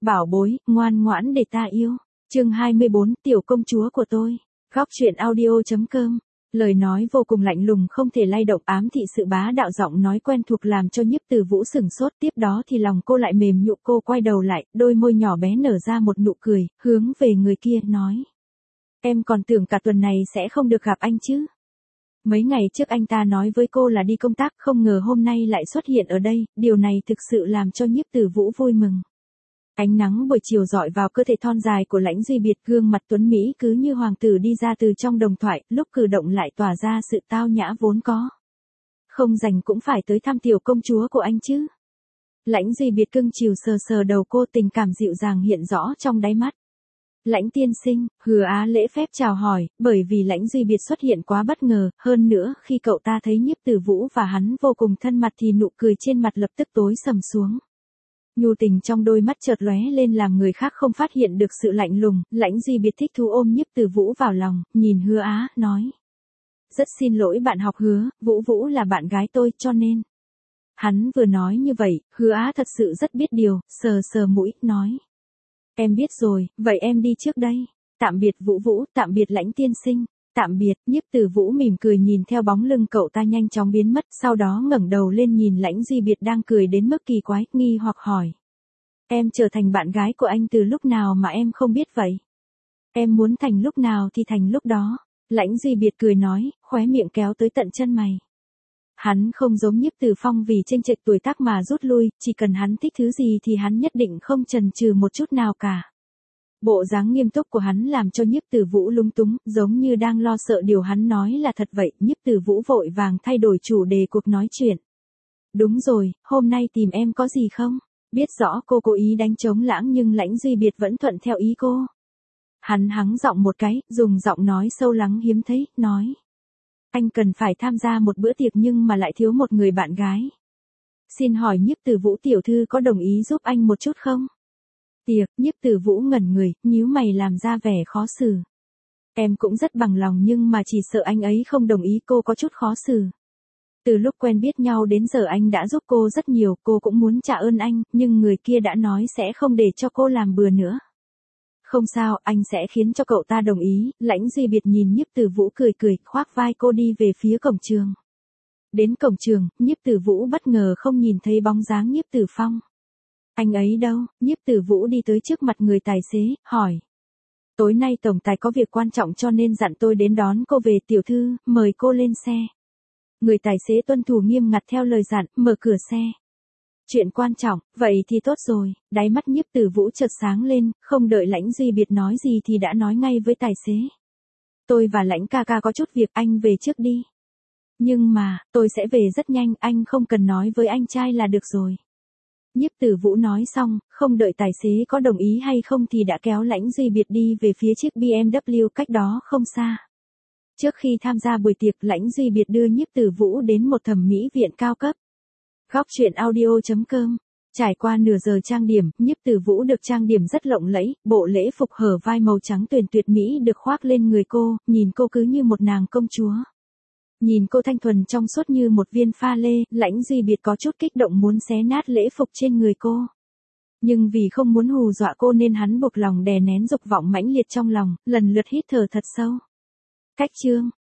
bảo bối, ngoan ngoãn để ta yêu. Chương 24, tiểu công chúa của tôi. Góc truyện audio.com. Lời nói vô cùng lạnh lùng không thể lay động, ám thị sự bá đạo, giọng nói quen thuộc làm cho Nhiếp Từ Vũ sửng sốt, tiếp đó thì lòng cô lại mềm nhũn, cô quay đầu lại, đôi môi nhỏ bé nở ra một nụ cười, hướng về người kia nói: "Em còn tưởng cả tuần này sẽ không được gặp anh chứ. Mấy ngày trước anh ta nói với cô là đi công tác, không ngờ hôm nay lại xuất hiện ở đây." Điều này thực sự làm cho Nhiếp Từ Vũ vui mừng. Ánh nắng buổi chiều rọi vào cơ thể thon dài của Lãnh Duy Biệt, gương mặt tuấn mỹ cứ như hoàng tử đi ra từ trong đồng thoại, lúc cử động lại tỏa ra sự tao nhã vốn có. "Không rảnh cũng phải tới thăm tiểu công chúa của anh chứ." Lãnh Duy Biệt cưng chiều sờ sờ đầu cô, tình cảm dịu dàng hiện rõ trong đáy mắt. "Lãnh tiên sinh." Hứa Á lễ phép chào hỏi, bởi vì Lãnh Duy Biệt xuất hiện quá bất ngờ, hơn nữa khi cậu ta thấy Nhiếp Từ Vũ và hắn vô cùng thân mật thì nụ cười trên mặt lập tức tối sầm xuống. Nhu tình trong đôi mắt chợt lóe lên làm người khác không phát hiện được sự lạnh lùng. Lãnh Duy Biệt thích thú ôm Nhiếp Từ Vũ vào lòng, nhìn Hứa Á, nói: "Rất xin lỗi bạn học Hứa, Vũ Vũ là bạn gái tôi, cho nên." Hắn vừa nói như vậy, Hứa Á thật sự rất biết điều, sờ sờ mũi, nói: "Em biết rồi, vậy em đi trước đây. Tạm biệt Vũ Vũ, tạm biệt Lãnh tiên sinh." "Tạm biệt." Nhiếp Từ Vũ mỉm cười nhìn theo bóng lưng cậu ta nhanh chóng biến mất, sau đó ngẩng đầu lên nhìn Lãnh Duy Biệt đang cười đến mức kỳ quái, nghi hoặc hỏi: "Em trở thành bạn gái của anh từ lúc nào mà em không biết vậy?" "Em muốn thành lúc nào thì thành lúc đó." Lãnh Duy Biệt cười nói, khóe miệng kéo tới tận chân mày. Hắn không giống Nhiếp Từ Phong vì chênh chệch tuổi tác mà rút lui, chỉ cần hắn thích thứ gì thì hắn nhất định không chần chừ một chút nào cả. Bộ dáng nghiêm túc của hắn làm cho Nhiếp Từ Vũ lúng túng, giống như đang lo sợ điều hắn nói là thật vậy. Nhiếp Từ Vũ vội vàng thay đổi chủ đề cuộc nói chuyện. "Đúng rồi, hôm nay tìm em có gì không?" Biết rõ cô cố ý đánh trống lãng nhưng Lãnh Duy Biệt vẫn thuận theo ý cô. Hắn hắng giọng một cái, dùng giọng nói sâu lắng hiếm thấy, nói: "Anh cần phải tham gia một bữa tiệc nhưng mà lại thiếu một người bạn gái. Xin hỏi Nhiếp Từ Vũ tiểu thư có đồng ý giúp anh một chút không?" "Tiệc?" Nhiếp Từ Vũ ngẩn người, nhíu mày làm ra vẻ khó xử. "Em cũng rất bằng lòng nhưng mà chỉ sợ anh ấy không đồng ý." Cô có chút khó xử. Từ lúc quen biết nhau đến giờ anh đã giúp cô rất nhiều, cô cũng muốn trả ơn anh, nhưng người kia đã nói sẽ không để cho cô làm bừa nữa. "Không sao, anh sẽ khiến cho cậu ta đồng ý." Lãnh Duy Biệt nhìn Nhiếp Từ Vũ cười cười, khoác vai cô đi về phía cổng trường. Đến cổng trường, Nhiếp Từ Vũ bất ngờ không nhìn thấy bóng dáng Nhiếp Từ Phong. "Anh ấy đâu?" Nhiếp Từ Vũ đi tới trước mặt người tài xế, hỏi: "Tối nay tổng tài có việc quan trọng cho nên dặn tôi đến đón cô về, tiểu thư, mời cô lên xe." Người tài xế tuân thủ nghiêm ngặt theo lời dặn, mở cửa xe. "Chuyện quan trọng, vậy thì tốt rồi." Đáy mắt Nhiếp Từ Vũ chợt sáng lên, không đợi Lãnh Duy Biệt nói gì thì đã nói ngay với tài xế: "Tôi và Lãnh ca ca có chút việc, anh về trước đi." "Nhưng mà, tôi sẽ về rất nhanh, anh không cần nói với anh trai là được rồi." Nhiếp Từ Vũ nói xong, không đợi tài xế có đồng ý hay không thì đã kéo Lãnh Duy Biệt đi về phía chiếc BMW cách đó không xa. Trước khi tham gia buổi tiệc, Lãnh Duy Biệt đưa Nhiếp Từ Vũ đến một thẩm mỹ viện cao cấp. Góc truyện audio.com. Trải qua nửa giờ trang điểm, Nhiếp Từ Vũ được trang điểm rất lộng lẫy, bộ lễ phục hở vai màu trắng tuyền tuyệt mỹ được khoác lên người cô, nhìn cô cứ như một nàng công chúa. Nhìn cô thanh thuần trong suốt như một viên pha lê, Lãnh Duy Biệt có chút kích động muốn xé nát lễ phục trên người cô. Nhưng vì không muốn hù dọa cô nên hắn buộc lòng đè nén dục vọng mãnh liệt trong lòng, lần lượt hít thở thật sâu. Cách chương